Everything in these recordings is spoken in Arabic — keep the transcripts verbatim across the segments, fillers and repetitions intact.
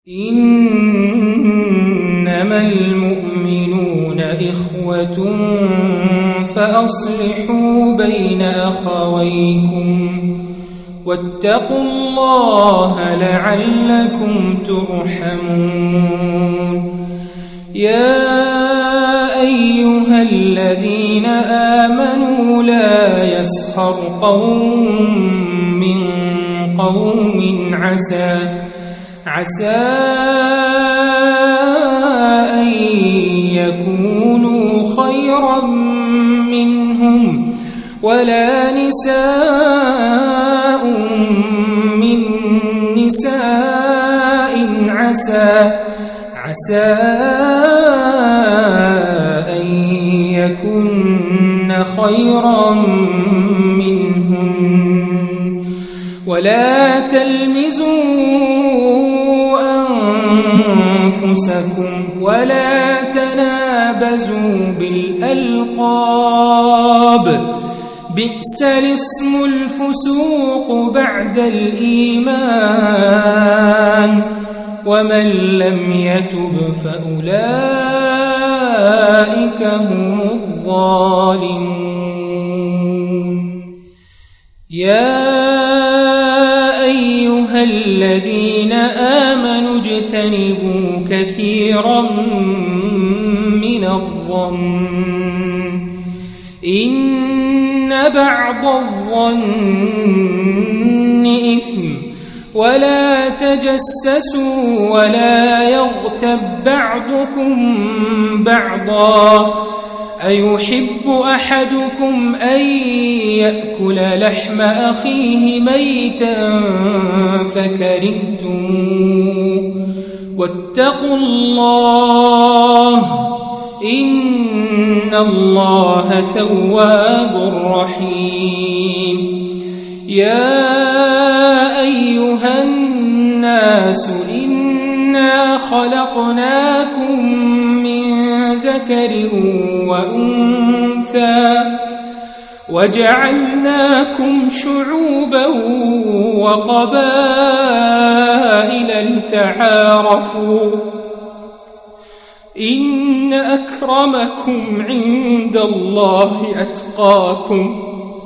إنما المؤمنون إخوة فأصلحوا بين أخويكم واتقوا الله لعلكم ترحمون. يا أيها الذين آمنوا لا يسخر قوم من قوم عسى عسى أن يكونوا خيرا منهم ولا نساء من نساء عسى عسى أن يكن خيرا منهن ولا تلمزوا أنفسكم ولا تنابزوا بالألقاب بئس الاسم الفسوق بعد الإيمان ومن لم يتب فأولئك هم الظالمون. يا أيها الذين آمنوا اجتنبوا كثيرا من الظن إن بعض الظن إثم ولا تجسسوا ولا يغتب بعضكم بعضا أيحب أحدكم أن يأكل لحم أخيه ميتا فكرهتموه واتقوا الله إن الله تواب رحيم. يا أيها الناس إنا خلقناكم من ذكر وأنثى وجعلناكم شعوبا وقبائل لتعارفوا إن أكرمكم عند الله أتقاكم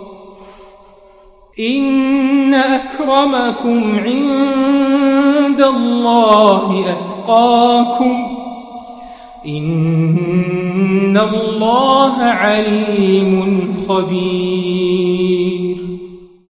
إن أكرمكم عند الله أتقاكم إن الله عليم خبير.